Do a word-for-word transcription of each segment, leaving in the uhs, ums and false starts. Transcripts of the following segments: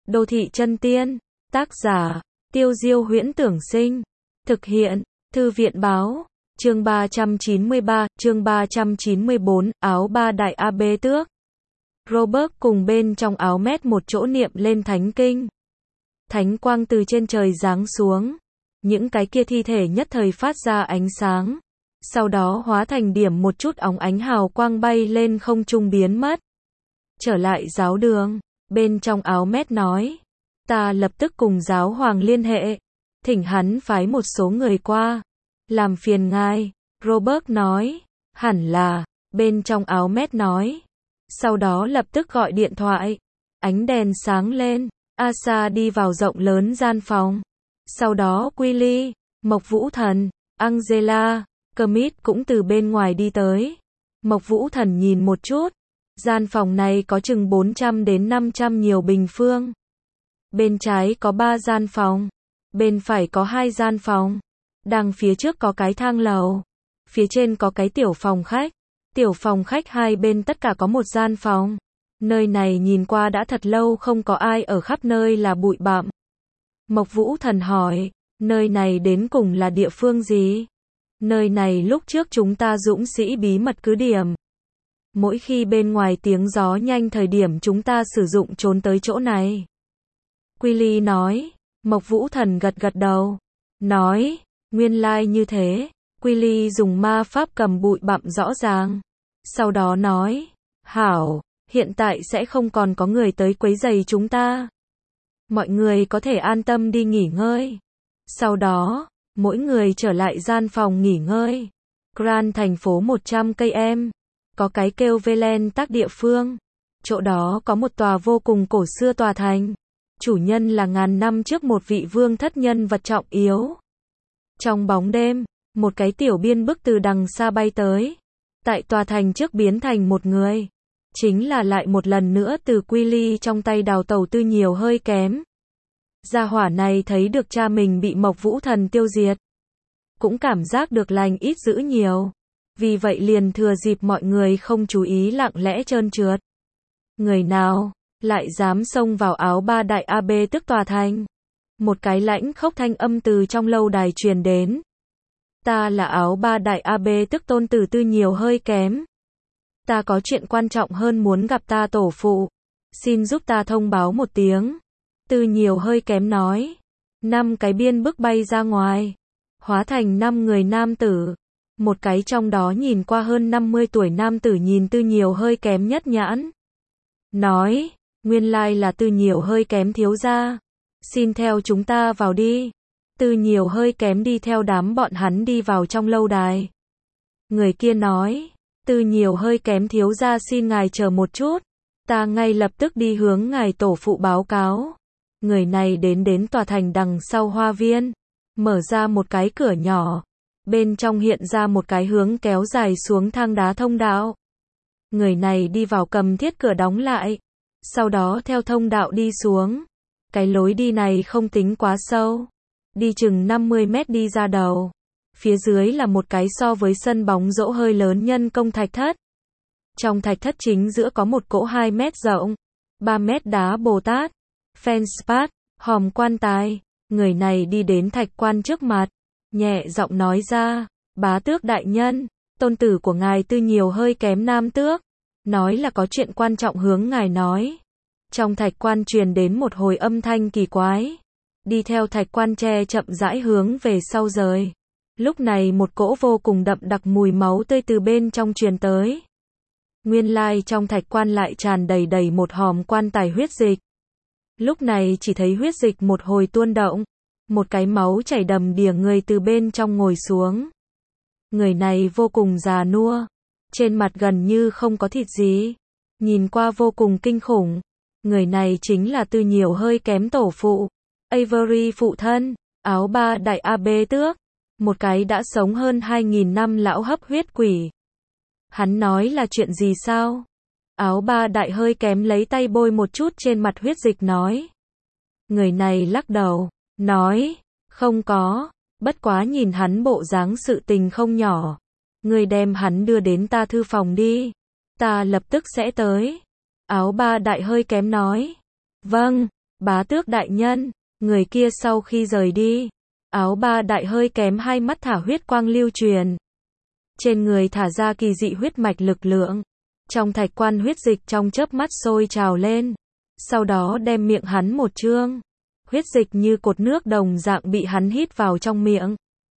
Đô thị chân tiên. Tác giả, Tiêu Diêu Huyễn Tưởng Sinh. Thực hiện, Thư viện Báo. Chương ba trăm chín mươi ba, chương ba trăm chín mươi bốn, áo ba đại A Bê Tước. Robert cùng bên trong áo mét một chỗ niệm lên thánh kinh. Thánh quang từ trên trời giáng xuống. Những cái kia thi thể nhất thời phát ra ánh sáng. Sau đó hóa thành điểm một chút óng ánh hào quang bay lên không trung biến mất. Trở lại giáo đường, bên trong áo mét nói. Ta lập tức cùng giáo hoàng liên hệ. Thỉnh hắn phái một số người qua. Làm phiền ngài, Robert nói. Hẳn là, bên trong áo mét nói. Sau đó lập tức gọi điện thoại. Ánh đèn sáng lên. Asa đi vào rộng lớn gian phòng. Sau đó Willy, Mộc Vũ Thần, Angela, Kermit cũng từ bên ngoài đi tới. Mộc Vũ Thần nhìn một chút. Gian phòng này có chừng bốn trăm đến năm trăm nhiều bình phương. Bên trái có ba gian phòng. Bên phải có hai gian phòng. Đằng phía trước có cái thang lầu. Phía trên có cái tiểu phòng khách. Tiểu phòng khách hai bên tất cả có một gian phòng. Nơi này nhìn qua đã thật lâu không có ai ở, khắp nơi là bụi bặm. Mộc Vũ Thần hỏi, nơi này đến cùng là địa phương gì? Nơi này lúc trước chúng ta dũng sĩ bí mật cứ điểm. Mỗi khi bên ngoài tiếng gió nhanh thời điểm chúng ta sử dụng trốn tới chỗ này. Willy nói. Mộc Vũ Thần gật gật đầu. Nói, nguyên lai like như thế. Willy dùng ma pháp cầm bụi bặm rõ ràng. Sau đó nói, hảo, hiện tại sẽ không còn có người tới quấy rầy chúng ta. Mọi người có thể an tâm đi nghỉ ngơi. Sau đó, mỗi người trở lại gian phòng nghỉ ngơi. Grand thành phố một trăm cây em. Có cái kêu Velen Tắc địa phương. Chỗ đó có một tòa vô cùng cổ xưa tòa thành. Chủ nhân là ngàn năm trước một vị vương thất nhân vật trọng yếu. Trong bóng đêm, một cái tiểu biên bức từ đằng xa bay tới. Tại tòa thành trước biến thành một người. Chính là lại một lần nữa từ Willy trong tay đào tẩu Tư Nhiều hơi kém. Gia hỏa này thấy được cha mình bị Mộc Vũ Thần tiêu diệt. Cũng cảm giác được lành ít dữ nhiều. Vì vậy liền thừa dịp mọi người không chú ý lặng lẽ trơn trượt. Người nào lại dám xông vào áo ba đại A Bê Tước tòa thành? Một cái lãnh khốc thanh âm từ trong lâu đài truyền đến. Ta là áo ba đại A Bê Tước tôn tử Tư Nhiều hơi kém. Ta có chuyện quan trọng hơn muốn gặp ta tổ phụ. Xin giúp ta thông báo một tiếng. Tư Nhiều hơi kém nói. Năm cái biên bức bay ra ngoài. Hóa thành năm người nam tử. Một cái trong đó nhìn qua hơn năm mươi tuổi nam tử nhìn Tư Nhiều hơi kém nhất nhãn. Nói, nguyên lai là Tư Nhiều hơi kém thiếu gia. Xin theo chúng ta vào đi. Tư Nhiều hơi kém đi theo đám bọn hắn đi vào trong lâu đài. Người kia nói, Tư Nhiều hơi kém thiếu gia xin ngài chờ một chút. Ta ngay lập tức đi hướng ngài tổ phụ báo cáo. Người này đến đến tòa thành đằng sau hoa viên. Mở ra một cái cửa nhỏ. Bên trong hiện ra một cái hướng kéo dài xuống thang đá thông đạo. Người này đi vào cầm thiết cửa đóng lại. Sau đó theo thông đạo đi xuống. Cái lối đi này không tính quá sâu. Đi chừng năm mươi mét đi ra đầu. Phía dưới là một cái so với sân bóng rổ hơi lớn nhân công thạch thất. Trong thạch thất chính giữa có một cỗ hai mét rộng. ba mét đá Bồ Tát. Feldspar, hòm quan tài. Người này đi đến thạch quan trước mặt. Nhẹ giọng nói ra. Bá tước đại nhân. Tôn tử của ngài Tư Nhiều hơi kém nam tước. Nói là có chuyện quan trọng hướng ngài nói. Trong thạch quan truyền đến một hồi âm thanh kỳ quái. Đi theo thạch quan tre chậm rãi hướng về sau rời. Lúc này một cỗ vô cùng đậm đặc mùi máu tươi từ bên trong truyền tới. Nguyên lai trong thạch quan lại tràn đầy đầy một hòm quan tài huyết dịch. Lúc này chỉ thấy huyết dịch một hồi tuôn động. Một cái máu chảy đầm đìa người từ bên trong ngồi xuống. Người này vô cùng già nua. Trên mặt gần như không có thịt gì. Nhìn qua vô cùng kinh khủng. Người này chính là Tư Nhiều hơi kém tổ phụ. Avery phụ thân. Áo ba đại A Bê Tước. Một cái đã sống hơn hai nghìn năm lão hấp huyết quỷ. Hắn nói là chuyện gì sao? Áo ba đại hơi kém lấy tay bôi một chút trên mặt huyết dịch nói. Người này lắc đầu. Nói. Không có. Bất quá nhìn hắn bộ dáng sự tình không nhỏ. Người đem hắn đưa đến ta thư phòng đi. Ta lập tức sẽ tới. Áo ba đại hơi kém nói. Vâng. Bá tước đại nhân, người kia sau khi rời đi, áo ba đại hơi kém hai mắt thả huyết quang lưu truyền. Trên người thả ra kỳ dị huyết mạch lực lượng. Trong thạch quan huyết dịch trong chớp mắt sôi trào lên. Sau đó đem miệng hắn một trương. Huyết dịch như cột nước đồng dạng bị hắn hít vào trong miệng.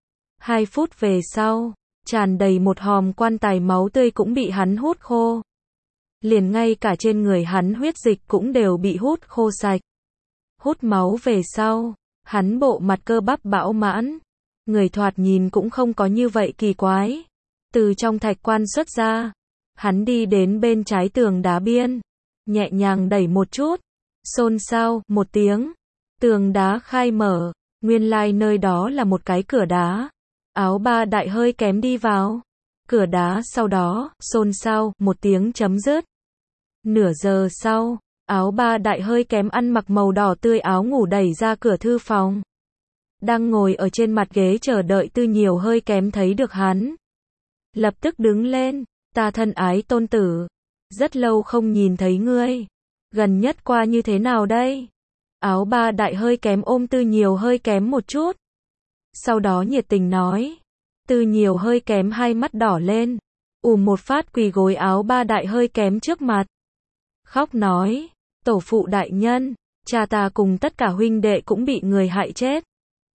Hai phút về sau, tràn đầy một hòm quan tài máu tươi cũng bị hắn hút khô. Liền ngay cả trên người hắn huyết dịch cũng đều bị hút khô sạch. Hút máu về sau, hắn bộ mặt cơ bắp bão mãn. Người thoạt nhìn cũng không có như vậy kỳ quái. Từ trong thạch quan xuất ra, hắn đi đến bên trái tường đá biên, nhẹ nhàng đẩy một chút, xôn xao một tiếng, tường đá khai mở, nguyên lai nơi đó là một cái cửa đá. Áo ba đại hơi kém đi vào, cửa đá sau đó, xôn xao một tiếng chấm dứt. Nửa giờ sau, áo ba đại hơi kém ăn mặc màu đỏ tươi áo ngủ đẩy ra cửa thư phòng. Đang ngồi ở trên mặt ghế chờ đợi Tư Nhiều hơi kém thấy được hắn. Lập tức đứng lên, ta thân ái tôn tử, rất lâu không nhìn thấy ngươi, gần nhất qua như thế nào đây? Áo ba đại hơi kém ôm Tư Nhiều hơi kém một chút. Sau đó nhiệt tình nói, Tư Nhiều hơi kém hai mắt đỏ lên, ùm một phát quỳ gối áo ba đại hơi kém trước mặt. Khóc nói, tổ phụ đại nhân, cha ta cùng tất cả huynh đệ cũng bị người hại chết.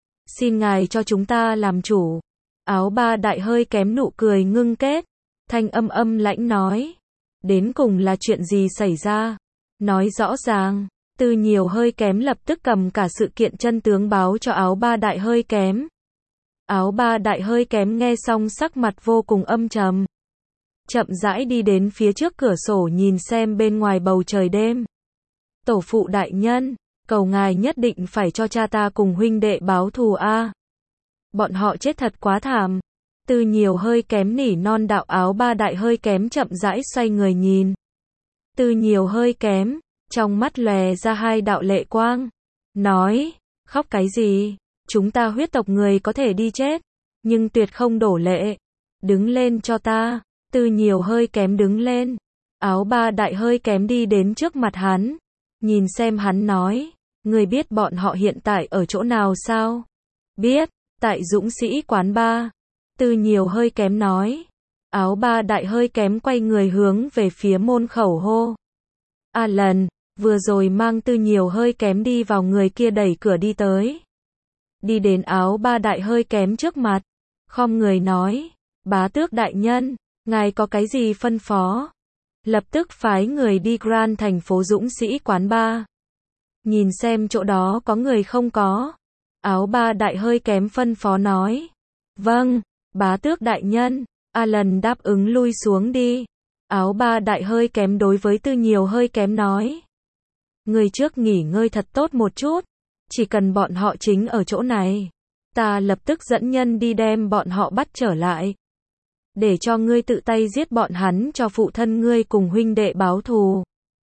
Xin ngài cho chúng ta làm chủ. Áo ba đại hơi kém nụ cười ngưng kết, thanh âm âm lãnh nói, đến cùng là chuyện gì xảy ra? Nói rõ ràng. Tư Nhiều hơi kém lập tức cầm cả sự kiện chân tướng báo cho áo ba đại hơi kém. Áo ba đại hơi kém nghe xong sắc mặt vô cùng âm trầm. Chậm rãi đi đến phía trước cửa sổ nhìn xem bên ngoài bầu trời đêm. Tổ phụ đại nhân, cầu ngài nhất định phải cho cha ta cùng huynh đệ báo thù a. Bọn họ chết thật quá thảm. Tư Nhiều hơi kém nỉ non đạo áo ba đại hơi kém chậm rãi xoay người nhìn. Tư Nhiều hơi kém, trong mắt lòe ra hai đạo lệ quang. Nói, khóc cái gì? Chúng ta huyết tộc người có thể đi chết, nhưng tuyệt không đổ lệ. Đứng lên cho ta. Tư Nhiều hơi kém đứng lên. Áo ba đại hơi kém đi đến trước mặt hắn. Nhìn xem hắn nói, người biết bọn họ hiện tại ở chỗ nào sao? Biết, tại Dũng Sĩ quán ba. Tư Nhiều hơi kém nói. Áo ba đại hơi kém quay người hướng về phía môn khẩu hô. Alan, vừa rồi mang Tư Nhiều hơi kém đi vào người kia đẩy cửa đi tới. Đi đến áo ba đại hơi kém trước mặt. Khom người nói, bá tước đại nhân, ngài có cái gì phân phó? Lập tức phái người đi Grand thành phố Dũng Sĩ quán ba. Nhìn xem chỗ đó có người không có. Áo ba đại hơi kém phân phó nói. Vâng, bá tước đại nhân. Alan đáp ứng lui xuống đi. Áo ba đại hơi kém đối với Tư Nhiều hơi kém nói. Người trước nghỉ ngơi thật tốt một chút. Chỉ cần bọn họ chính ở chỗ này, ta lập tức dẫn nhân đi đem bọn họ bắt trở lại. Để cho ngươi tự tay giết bọn hắn cho phụ thân ngươi cùng huynh đệ báo thù.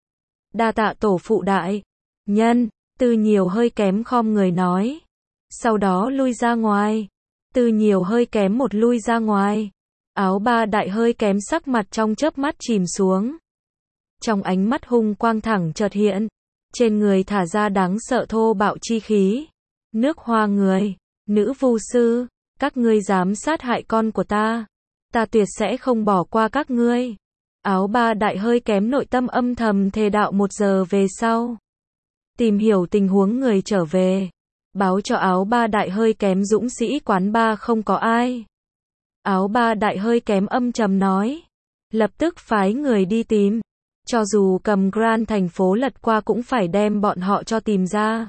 Đa tạ tổ phụ đại nhân. Tư Nhiều hơi kém khom người nói. Sau đó lui ra ngoài. Tư Nhiều hơi kém một lui ra ngoài. Áo ba đại hơi kém sắc mặt trong chớp mắt chìm xuống. Trong ánh mắt hung quang thẳng chợt hiện. Trên người thả ra đáng sợ thô bạo chi khí. Nước hoa người, nữ vu sư, các ngươi dám sát hại con của ta. Ta tuyệt sẽ không bỏ qua các ngươi. Áo ba đại hơi kém nội tâm âm thầm thề đạo một giờ về sau. Tìm hiểu tình huống người trở về. Báo cho áo ba đại hơi kém Dũng Sĩ quán ba không có ai. Áo ba đại hơi kém âm trầm nói. Lập tức phái người đi tìm. Cho dù cầm Grand thành phố lật qua cũng phải đem bọn họ cho tìm ra.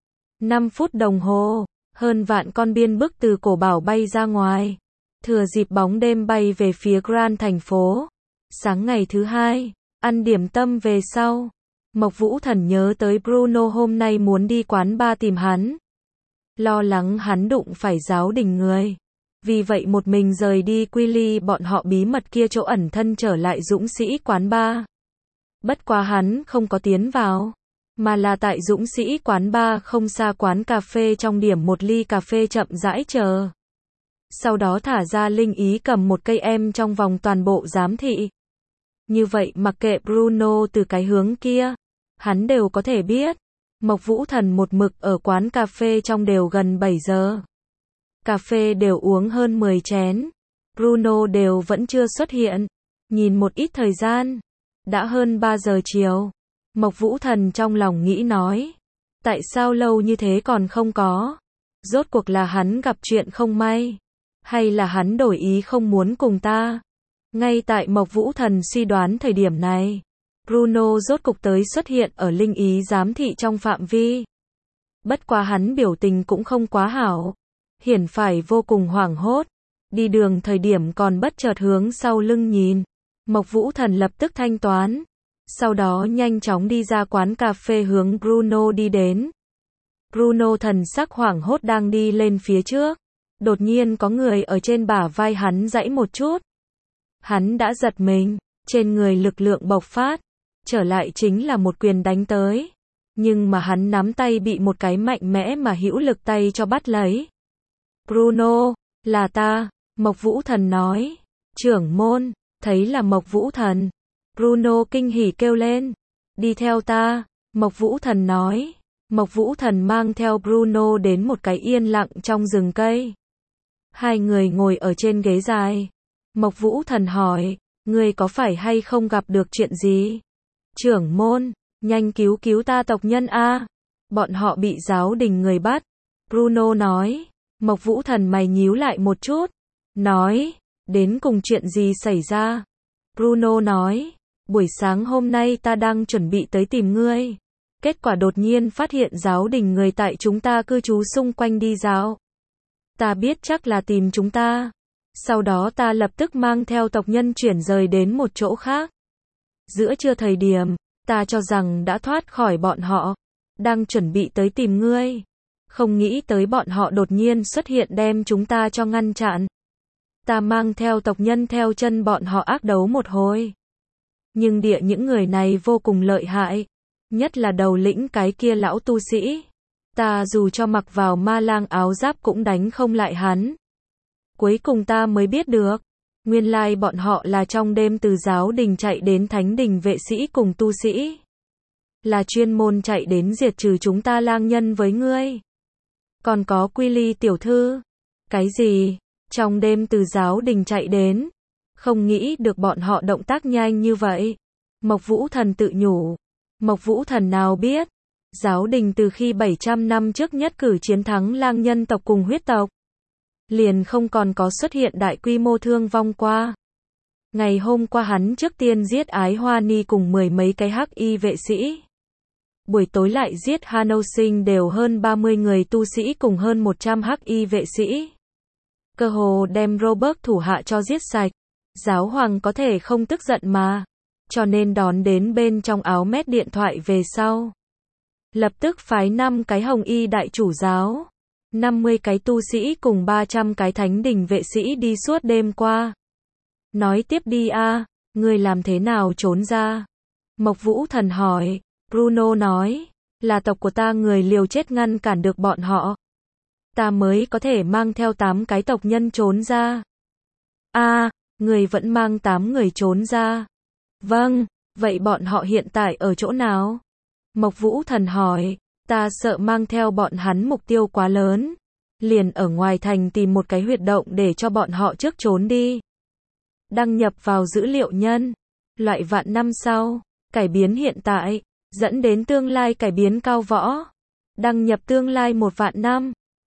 năm phút đồng hồ, hơn vạn con biên bức từ cổ bảo bay ra ngoài. Thừa dịp bóng đêm bay về phía Grand thành phố. Sáng ngày thứ hai, ăn điểm tâm về sau. Mộc Vũ Thần nhớ tới Bruno hôm nay muốn đi quán ba tìm hắn. Lo lắng hắn đụng phải giáo đình người. Vì vậy một mình rời đi quy ly bọn họ bí mật kia chỗ ẩn thân trở lại Dũng Sĩ quán ba. Bất quá hắn không có tiến vào, mà là tại Dũng Sĩ quán ba không xa quán cà phê trong điểm một ly cà phê chậm rãi chờ. Sau đó thả ra linh ý cầm một cây em trong vòng toàn bộ giám thị. Như vậy mặc kệ Bruno từ cái hướng kia, hắn đều có thể biết. Mộc Vũ Thần một mực ở quán cà phê trong đều gần bảy giờ. Cà phê đều uống hơn mười chén. Bruno đều vẫn chưa xuất hiện. Nhìn một ít thời gian. Đã hơn ba giờ chiều. Mộc Vũ Thần trong lòng nghĩ nói. Tại sao lâu như thế còn không có? Rốt cuộc là hắn gặp chuyện không may? Hay là hắn đổi ý không muốn cùng ta? Ngay tại Mộc Vũ Thần suy đoán thời điểm này. Bruno rốt cục tới xuất hiện ở linh ý giám thị trong phạm vi. Bất quá hắn biểu tình cũng không quá hảo. Hiển phải vô cùng hoảng hốt. Đi đường thời điểm còn bất chợt hướng sau lưng nhìn. Mộc Vũ Thần lập tức thanh toán. Sau đó nhanh chóng đi ra quán cà phê hướng Bruno đi đến. Bruno thần sắc hoảng hốt đang đi lên phía trước. Đột nhiên có người ở trên bả vai hắn giãy một chút. Hắn đã giật mình. Trên người lực lượng bộc phát. Trở lại chính là một quyền đánh tới. Nhưng mà hắn nắm tay bị một cái mạnh mẽ mà hữu lực tay cho bắt lấy. Bruno, là ta, Mộc Vũ Thần nói. Trưởng môn, thấy là Mộc Vũ Thần. Bruno kinh hỉ kêu lên. Đi theo ta, Mộc Vũ Thần nói. Mộc Vũ Thần mang theo Bruno đến một cái yên lặng trong rừng cây. Hai người ngồi ở trên ghế dài. Mộc Vũ Thần hỏi, ngươi có phải hay không gặp được chuyện gì? Trưởng môn, nhanh cứu cứu ta tộc nhân a. Bọn họ bị giáo đình người bắt. Bruno nói. Mộc Vũ Thần mày nhíu lại một chút. Nói, đến cùng chuyện gì xảy ra? Bruno nói, buổi sáng hôm nay ta đang chuẩn bị tới tìm ngươi. Kết quả đột nhiên phát hiện giáo đình người tại chúng ta cư trú xung quanh đi dạo. Ta biết chắc là tìm chúng ta. Sau đó ta lập tức mang theo tộc nhân chuyển rời đến một chỗ khác. Giữa trưa thời điểm, ta cho rằng đã thoát khỏi bọn họ. Đang chuẩn bị tới tìm ngươi. Không nghĩ tới bọn họ đột nhiên xuất hiện đem chúng ta cho ngăn chặn. Ta mang theo tộc nhân theo chân bọn họ ác đấu một hồi. Nhưng địa những người này vô cùng lợi hại. Nhất là đầu lĩnh cái kia lão tu sĩ. Ta dù cho mặc vào ma lang áo giáp cũng đánh không lại hắn. Cuối cùng ta mới biết được. Nguyên lai bọn họ là trong đêm từ giáo đình chạy đến thánh đình vệ sĩ cùng tu sĩ. Là chuyên môn chạy đến diệt trừ chúng ta lang nhân với ngươi. Còn có Quy Ly tiểu thư. Cái gì? Trong đêm từ giáo đình chạy đến. Không nghĩ được bọn họ động tác nhanh như vậy. Mộc Vũ Thần tự nhủ. Mộc Vũ Thần nào biết. Giáo đình từ khi bảy trăm năm trước nhất cử chiến thắng lang nhân tộc cùng huyết tộc. Liền không còn có xuất hiện đại quy mô thương vong qua. Ngày hôm qua hắn trước tiên giết Ái Hoa Ni cùng mười mấy cái hắc y vệ sĩ. Buổi tối lại giết Hano Sinh đều hơn ba mươi người tu sĩ cùng hơn một trăm hắc y vệ sĩ. Cơ hồ đem Robert thủ hạ cho giết sạch. Giáo hoàng có thể không tức giận mà. Cho nên đón đến bên trong áo mét điện thoại về sau. Lập tức phái năm cái hồng y đại chủ giáo. năm mươi cái tu sĩ cùng ba trăm cái thánh đình vệ sĩ đi suốt đêm qua. Nói tiếp đi a, ngươi làm thế nào trốn ra? Mộc Vũ Thần hỏi. Bruno nói, là tộc của ta người liều chết ngăn cản được bọn họ. Ta mới có thể mang theo tám cái tộc nhân trốn ra. A, người vẫn mang tám người trốn ra. Vâng, vậy bọn họ hiện tại ở chỗ nào? Mộc Vũ Thần hỏi, ta sợ mang theo bọn hắn mục tiêu quá lớn. Liền ở ngoài thành tìm một cái huyệt động để cho bọn họ trước trốn đi. Đăng nhập vào dữ liệu nhân. Loại vạn năm sau, cải biến hiện tại, dẫn đến tương lai cải biến cao võ. Đăng nhập tương lai một vạn năm.